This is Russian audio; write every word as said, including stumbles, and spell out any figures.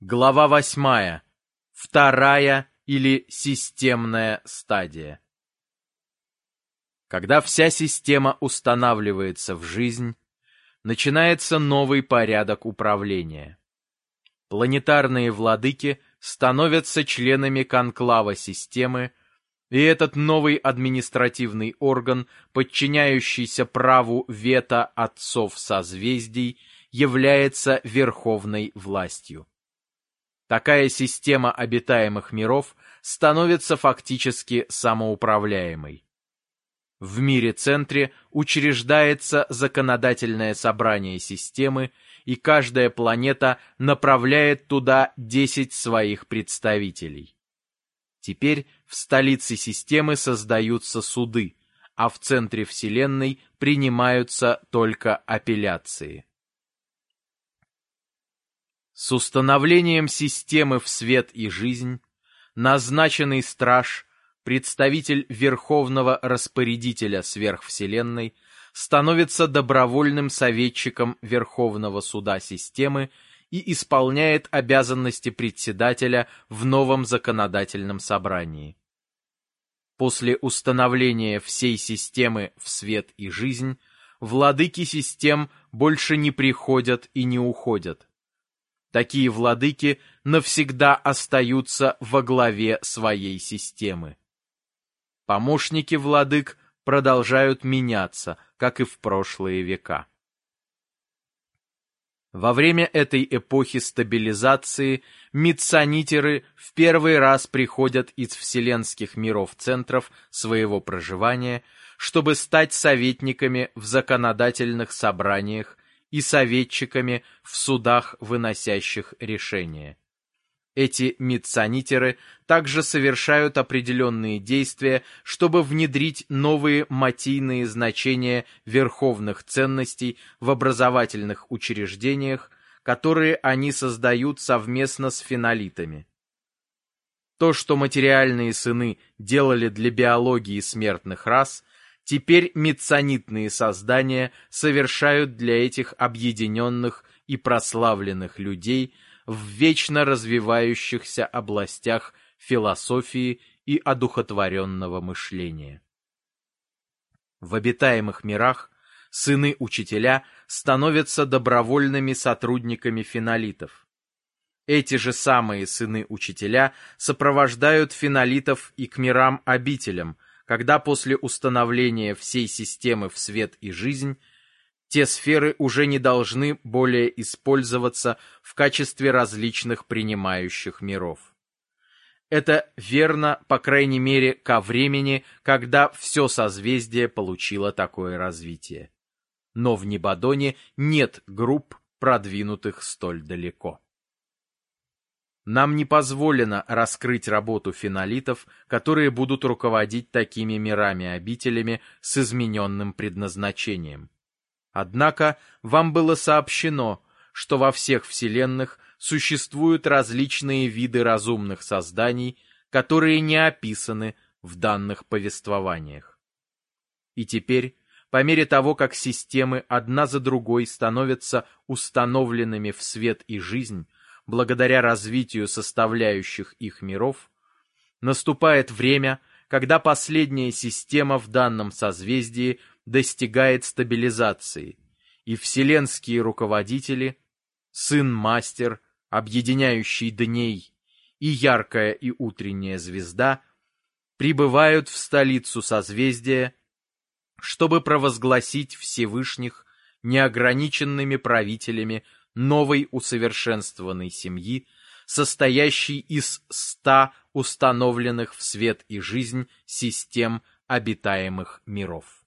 Глава восьмая. Вторая или системная стадия. Когда вся система устанавливается в жизнь, начинается новый порядок управления. Планетарные владыки становятся членами конклава системы, и этот новый административный орган, подчиняющийся праву вето отцов созвездий, является верховной властью. Такая система обитаемых миров становится фактически самоуправляемой. В мире-центре учреждается законодательное собрание системы, и каждая планета направляет туда десять своих представителей. Теперь в столице системы создаются суды, а в центре Вселенной принимаются только апелляции. С установлением системы в свет и жизнь, назначенный страж, представитель Верховного Распорядителя Сверхвселенной, становится добровольным советчиком Верховного Суда системы и исполняет обязанности председателя в новом законодательном собрании. После установления всей системы в свет и жизнь, владыки систем больше не приходят и не уходят. Такие владыки навсегда остаются во главе своей системы. Помощники владык продолжают меняться, как и в прошлые века. Во время этой эпохи стабилизации митсонитеры в первый раз приходят из вселенских миров-центров своего проживания, чтобы стать советниками в законодательных собраниях и советчиками в судах, выносящих решения. Эти митсонитеры также совершают определенные действия, чтобы внедрить новые матийные значения верховных ценностей в образовательных учреждениях, которые они создают совместно с фенолитами. То, что материальные сыны делали для биологии смертных рас, теперь митсонитные создания совершают для этих объединенных и прославленных людей в вечно развивающихся областях философии и одухотворенного мышления. В обитаемых мирах сыны-учителя становятся добровольными сотрудниками фенолитов. Эти же самые сыны-учителя сопровождают фенолитов и к мирам-обителям, когда после установления всей системы в свет и жизнь те сферы уже не должны более использоваться в качестве различных принимающих миров. Это верно, по крайней мере, ко времени, когда все созвездие получило такое развитие. Но в Небадоне нет групп, продвинутых столь далеко. Нам не позволено раскрыть работу фенолитов, которые будут руководить такими мирами-обителями с измененным предназначением. Однако вам было сообщено, что во всех вселенных существуют различные виды разумных созданий, которые не описаны в данных повествованиях. И теперь, по мере того, как системы одна за другой становятся установленными в свет и жизнь, благодаря развитию составляющих их миров, наступает время, когда последняя система в данном созвездии достигает стабилизации, и вселенские руководители, сын-мастер, объединяющий дней, и яркая и утренняя звезда, прибывают в столицу созвездия, чтобы провозгласить Всевышних неограниченными правителями новой усовершенствованной семьи, состоящей из ста установленных в свет и жизнь систем обитаемых миров.